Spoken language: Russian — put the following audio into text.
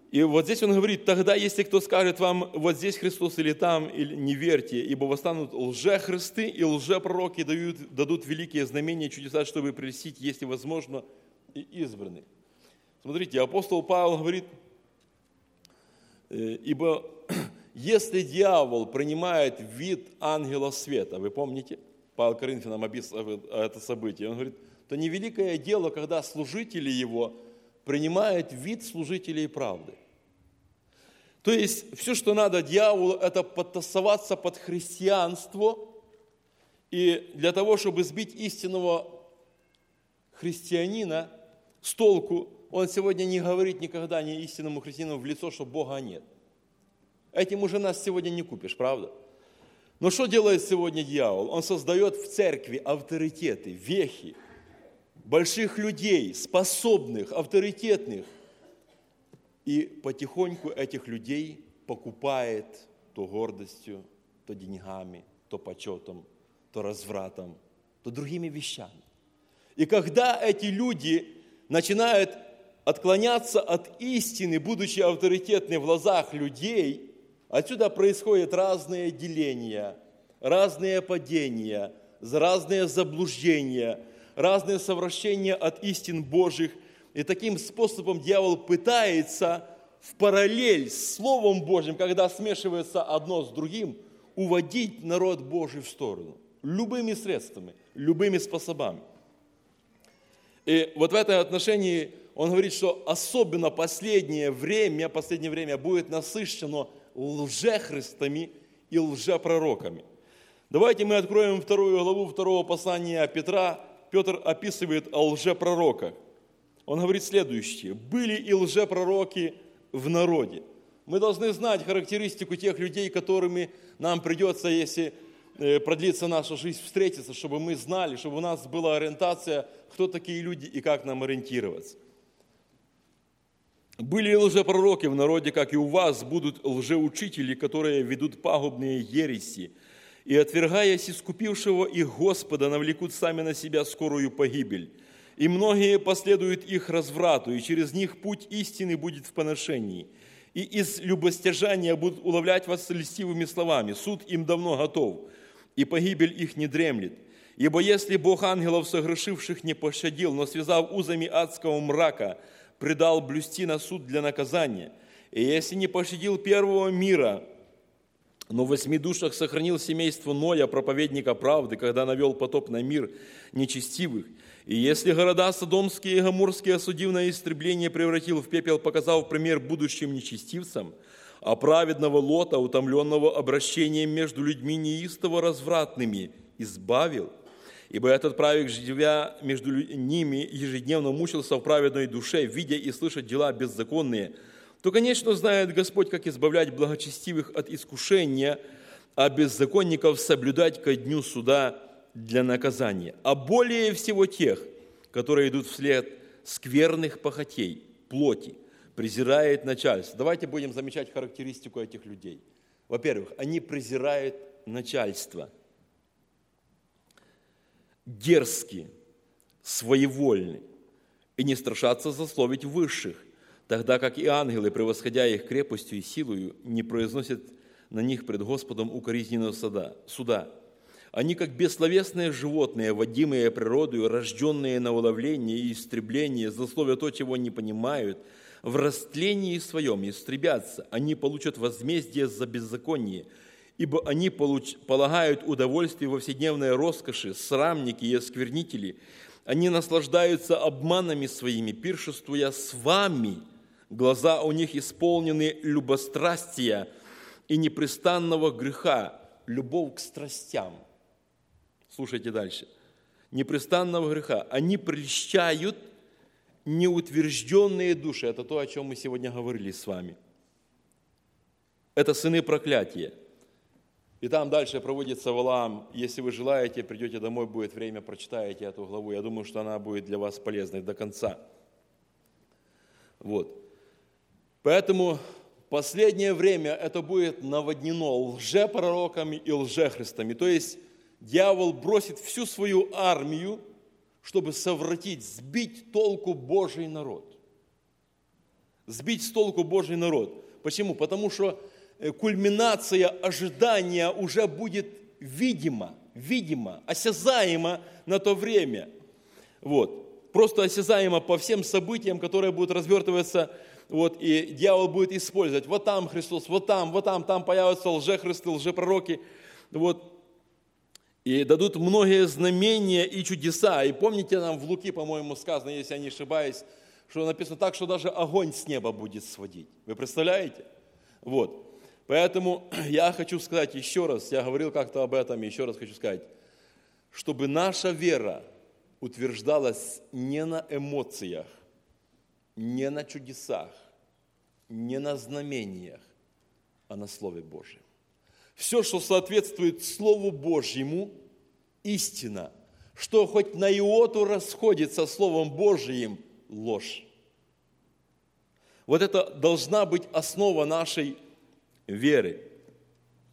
И вот здесь он говорит: тогда, если кто скажет вам, вот здесь Христос или там, или не верьте, ибо восстанут лжехристы и лжепророки дадут великие знамения и чудеса, чтобы прельстить, если возможно, и избранных. Смотрите, апостол Павел говорит: ибо если дьявол принимает вид ангела света, вы помните, Павел Коринфянам описывает это событие, он говорит, то невеликое дело, когда служители его принимают вид служителей правды. То есть все, что надо дьяволу, это подтасоваться под христианство, и для того, чтобы сбить истинного христианина с толку, он сегодня не говорит никогда ни истинному христианину в лицо, что Бога нет. Этим уже нас сегодня не купишь, правда? Но что делает сегодня дьявол? Он создает в церкви авторитеты, вехи, больших людей, способных, авторитетных, и потихоньку этих людей покупает то гордостью, то деньгами, то почетом, то развратом, то другими вещами. И когда эти люди начинают отклоняться от истины, будучи авторитетны в глазах людей, отсюда происходят разные деления, разные падения, разные заблуждения, разные совращения от истин Божьих. И таким способом дьявол пытается в параллель с Словом Божьим, когда смешивается одно с другим, уводить народ Божий в сторону. Любыми средствами, любыми способами. И вот в этом отношении он говорит, что особенно последнее время будет насыщено лжехристами и лжепророками. Давайте мы откроем 2 главу 2 послания Петра. Петр описывает о лжепророках. Он говорит следующее: «Были и лжепророки в народе». Мы должны знать характеристику тех людей, которыми нам придется, если продлится наша жизнь, встретиться, чтобы мы знали, чтобы у нас была ориентация, кто такие люди и как нам ориентироваться. «Были и лжепророки в народе, как и у вас будут лжеучители, которые ведут пагубные ереси, и, отвергаясь искупившего их Господа, навлекут сами на себя скорую погибель. И многие последуют их разврату, и через них путь истины будет в поношении. И из любостяжания будут уловлять вас льстивыми словами. Суд им давно готов, и погибель их не дремлет. Ибо если Бог ангелов согрешивших не пощадил, но связав узами адского мрака, предал блюсти на суд для наказания, и если не пощадил первого мира, но в 8 душах сохранил семейство Ноя, проповедника правды, когда навел потоп на мир нечестивых, и если города Содомские и Гоморские, осудив на истребление, превратил в пепел, показав пример будущим нечестивцам, а праведного Лота, утомленного обращением между людьми неистово развратными, избавил, ибо этот праведник, живя между ними, ежедневно мучился в праведной душе, видя и слыша дела беззаконные, то, конечно, знает Господь, как избавлять благочестивых от искушения, а беззаконников соблюдать ко дню суда для наказания. А более всего тех, которые идут вслед скверных похотей, плоти, презирает начальство. Давайте будем замечать характеристику этих людей. Во-первых, они презирают начальство. Дерзки, своевольны и не страшатся злословить высших, тогда как и ангелы, превосходя их крепостью и силою, не произносят на них пред Господом укоризненного суда. Они, как бессловесные животные, водимые природою, рожденные на уловление и истребление, злословя то, чего не понимают, в растлении своем истребятся. Они получат возмездие за беззаконие, ибо они полагают удовольствие во вседневной роскоши, срамники и осквернители. Они наслаждаются обманами своими, пиршествуя с вами. Глаза у них исполнены любострастия и непрестанного греха, любовь к страстям. Слушайте дальше. Непрестанного греха. Они прельщают неутвержденные души. Это то, о чем мы сегодня говорили с вами. Это сыны проклятия. И там дальше проводится Валаам. Если вы желаете, придете домой, будет время, прочитаете эту главу. Я думаю, что она будет для вас полезной до конца. Вот. Поэтому последнее время это будет наводнено лжепророками и лжехристами. То есть дьявол бросит всю свою армию, чтобы совратить, сбить толку Божий народ. сбить с толку Божий народ. Почему? Потому что кульминация ожидания уже будет видима, осязаема на то время. Вот. Просто осязаемо по всем событиям, которые будут развертываться, вот, и дьявол будет использовать. Вот там Христос, вот там появятся лжехристы, лжепророки. Вот. И дадут многие знамения и чудеса. И помните, нам в Луки, по-моему, сказано, если я не ошибаюсь, что написано так, что даже огонь с неба будет сводить. Вы представляете? Вот. Поэтому я хочу сказать еще раз, я говорил как-то об этом, еще раз хочу сказать, чтобы наша вера утверждалась не на эмоциях, не на чудесах, не на знамениях, а на Слове Божьем. Все, что соответствует Слову Божьему, истина, что хоть на иоту расходится с Словом Божьим, ложь. Вот это должна быть основа нашей веры.